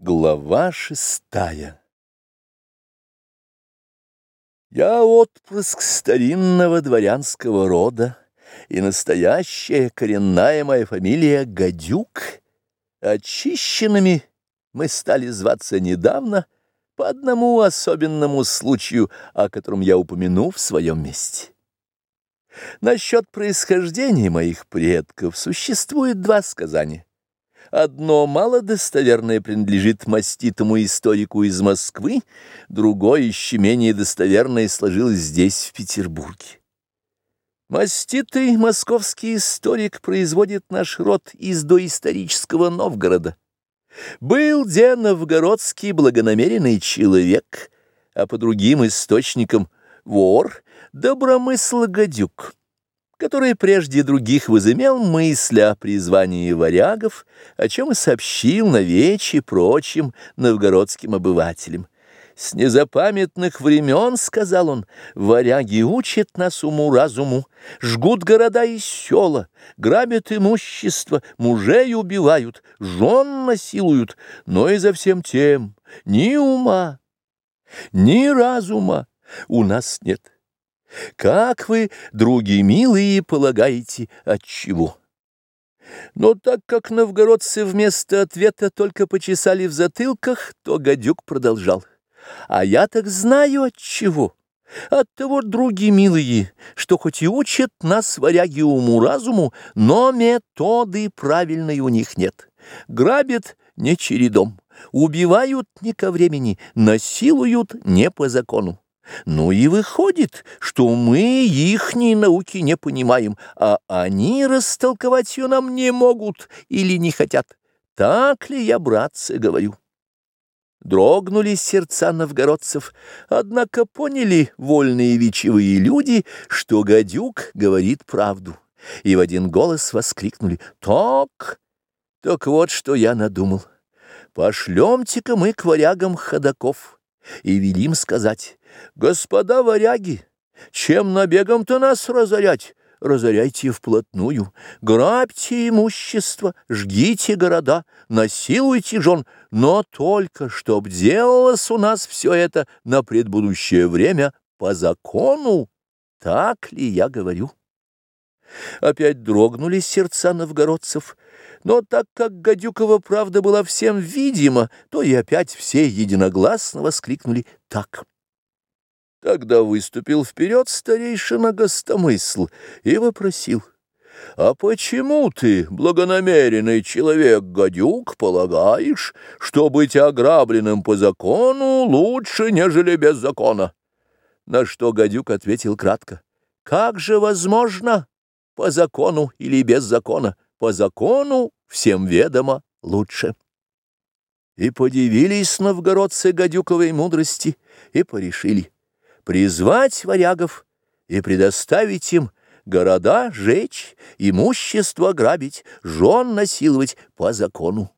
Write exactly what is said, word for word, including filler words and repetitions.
Глава шестая. Я отпрыск старинного дворянского рода, и настоящая коренная моя фамилия Гадюк. Очищенными мы стали зваться недавно по одному особенному случаю, о котором я упомяну в своем месте. Насчет происхождения моих предков существует два сказания. Одно малодостоверное принадлежит маститому историку из Москвы, другое, еще менее достоверное, сложилось здесь, в Петербурге. Маститый московский историк производит наш род из доисторического Новгорода. Был де новгородский благонамеренный человек, а по другим источникам вор, Добромысл Гадюк, который прежде других возымел мысль о призвании варягов, о чем и сообщил навече прочим новгородским обывателям. «С незапамятных времен, — сказал он, — варяги учат нас уму-разуму, жгут города и села, грабят имущество, мужей убивают, жен насилуют, но и за всем тем ни ума, ни разума у нас нет. Как вы, други милые, полагаете, отчего?» Но так как новгородцы вместо ответа только почесали в затылках, то Гадюк продолжал: «А я так знаю отчего. Оттого, други милые, что хоть и учат нас варяги уму-разуму, но методы правильной у них нет. Грабят не чередом, убивают не ко времени, насилуют не по закону. Ну и выходит, что мы ихней науки не понимаем, а они растолковать ее нам не могут или не хотят. Так ли я, братцы, говорю?» Дрогнули сердца новгородцев, однако поняли вольные вечевые люди, что Гадюк говорит правду, и в один голос воскликнули: «Так, так вот, что я надумал. Пошлемте-ка мы к варягам ходаков и велим сказать: господа варяги, чем набегом-то нас разорять? Разоряйте вплотную, грабьте имущество, жгите города, насилуйте жен, но только чтоб делалось у нас все это на предбудущее время по закону. Так ли я говорю?» Опять дрогнули сердца новгородцев, но так как Гадюкова правда была всем видима, то и опять все единогласно воскликнули «так». Тогда выступил вперед старейшина Гостомысл и вопросил: «А почему ты, благонамеренный человек Гадюк, полагаешь, что быть ограбленным по закону лучше, нежели без закона?» На что Гадюк ответил кратко: «Как же возможно по закону или без закона? По закону всем ведомо лучше». И подивились новгородцы Гадюковой мудрости и порешили призвать варягов и предоставить им города жечь, имущество грабить, жен насиловать по закону.